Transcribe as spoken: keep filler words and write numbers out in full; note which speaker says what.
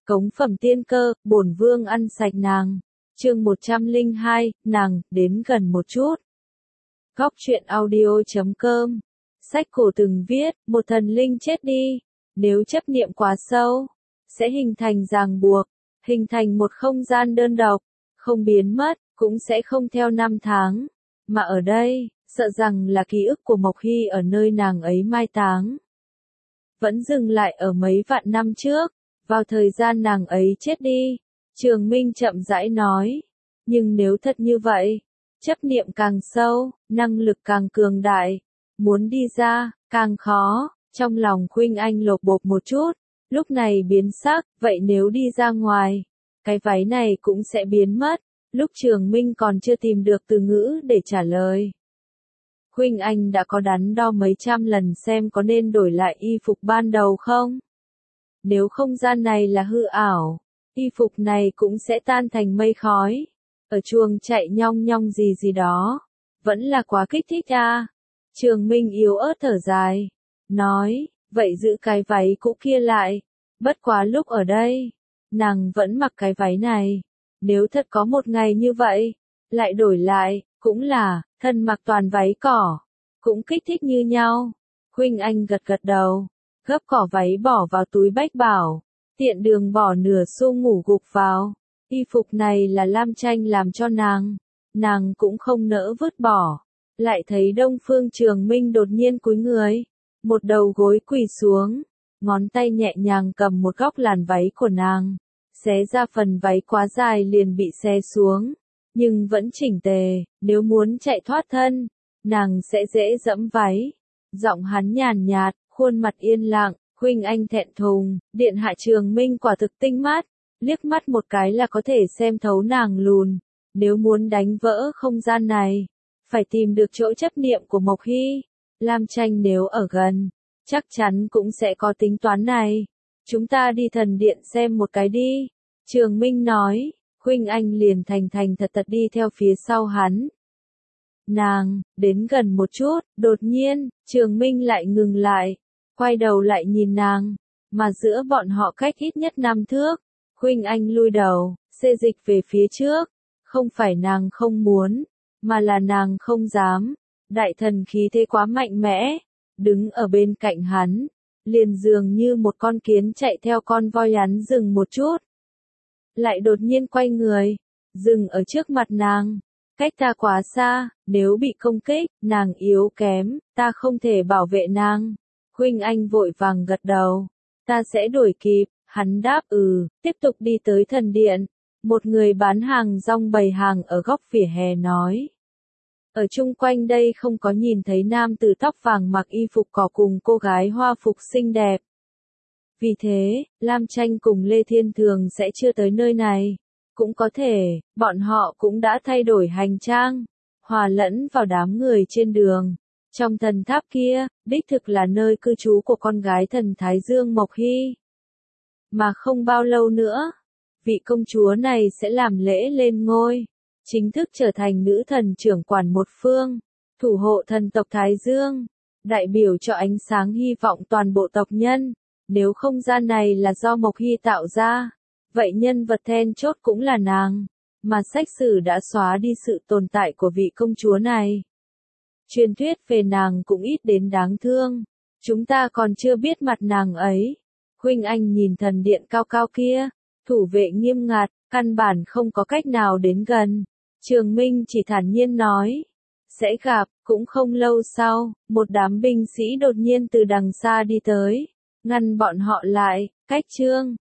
Speaker 1: Cống phẩm tiên cơ, bổn vương ăn sạch nàng. Chương một trăm lẻ hai, nàng, đến gần một chút. Góc truyện audio chấm com. Sách cổ từng viết, một thần linh chết đi, nếu chấp niệm quá sâu, sẽ hình thành ràng buộc, hình thành một không gian đơn độc, không biến mất, cũng sẽ không theo năm tháng. Mà ở đây, sợ rằng là ký ức của Mộc Hy ở nơi nàng ấy mai táng. Vẫn dừng lại ở mấy vạn năm trước, vào thời gian nàng ấy chết đi. Trường Minh chậm rãi nói, nhưng nếu thật như vậy, chấp niệm càng sâu, năng lực càng cường đại, muốn đi ra, càng khó. Trong lòng Khuynh Anh lột bột một chút, lúc này biến sắc, vậy nếu đi ra ngoài, cái váy này cũng sẽ biến mất. Lúc Trường Minh còn chưa tìm được từ ngữ để trả lời. Khuynh Anh đã có đắn đo mấy trăm lần xem có nên đổi lại y phục ban đầu không? Nếu không gian này là hư ảo, y phục này cũng sẽ tan thành mây khói. Ở chuồng chạy nhong nhong gì gì đó, vẫn là quá kích thích à. Trường Minh yếu ớt thở dài, nói, vậy giữ cái váy cũ kia lại. Bất quá lúc ở đây, nàng vẫn mặc cái váy này. Nếu thật có một ngày như vậy, lại đổi lại, cũng là, thân mặc toàn váy cỏ, cũng kích thích như nhau. Khuynh Anh gật gật đầu, gấp cỏ váy bỏ vào túi bách bảo, tiện đường bỏ nửa xu ngủ gục vào. Y phục này là Lam Tranh làm cho nàng, nàng cũng không nỡ vứt bỏ. Lại thấy Đông Phương Trường Minh đột nhiên cúi người, một đầu gối quỳ xuống, ngón tay nhẹ nhàng cầm một góc làn váy của nàng. Xé ra phần váy quá dài liền bị xé xuống, nhưng vẫn chỉnh tề, nếu muốn chạy thoát thân, nàng sẽ dễ dẫm váy. Giọng hắn nhàn nhạt, khuôn mặt yên lặng, Khuynh Anh thẹn thùng, điện hạ Trường Minh quả thực tinh mắt, liếc mắt một cái là có thể xem thấu nàng lùn. Nếu muốn đánh vỡ không gian này, phải tìm được chỗ chấp niệm của Mộc Hy. Lam Tranh nếu ở gần, chắc chắn cũng sẽ có tính toán này. Chúng ta đi thần điện xem một cái đi. Trường Minh nói, Khuynh Anh liền thành thành thật thật đi theo phía sau hắn. Nàng, đến gần một chút, đột nhiên, Trường Minh lại ngừng lại, quay đầu lại nhìn nàng, mà giữa bọn họ cách ít nhất năm thước. Khuynh Anh lui đầu, xê dịch về phía trước, không phải nàng không muốn, mà là nàng không dám. Đại thần khí thế quá mạnh mẽ, đứng ở bên cạnh hắn, liền dường như một con kiến chạy theo con voi hắn dừng một chút. Lại đột nhiên quay người, dừng ở trước mặt nàng, cách ta quá xa, nếu bị công kích, nàng yếu kém, ta không thể bảo vệ nàng. Khuynh Anh vội vàng gật đầu, ta sẽ đuổi kịp, hắn đáp ừ, tiếp tục đi tới thần điện. Một người bán hàng rong bày hàng ở góc vỉa hè nói. Ở chung quanh đây không có nhìn thấy nam tử tóc vàng mặc y phục cỏ cùng cô gái hoa phục xinh đẹp. Vì thế, Lam Tranh cùng Lê Thiên Thường sẽ chưa tới nơi này. Cũng có thể, bọn họ cũng đã thay đổi hành trang, hòa lẫn vào đám người trên đường. Trong thần tháp kia, đích thực là nơi cư trú của con gái thần Thái Dương Mộc Hy. Mà không bao lâu nữa, vị công chúa này sẽ làm lễ lên ngôi, chính thức trở thành nữ thần trưởng quản một phương, thủ hộ thần tộc Thái Dương, đại biểu cho ánh sáng hy vọng toàn bộ tộc nhân. Nếu không gian này là do Mộc Hy tạo ra, vậy nhân vật then chốt cũng là nàng, mà sách sử đã xóa đi sự tồn tại của vị công chúa này. Truyền thuyết về nàng cũng ít đến đáng thương, chúng ta còn chưa biết mặt nàng ấy. Khuynh Anh nhìn thần điện cao cao kia, thủ vệ nghiêm ngặt, căn bản không có cách nào đến gần. Trường Minh chỉ thản nhiên nói, sẽ gặp. Cũng không lâu sau, một đám binh sĩ đột nhiên từ đằng xa đi tới, ngăn bọn họ lại. Cách Trương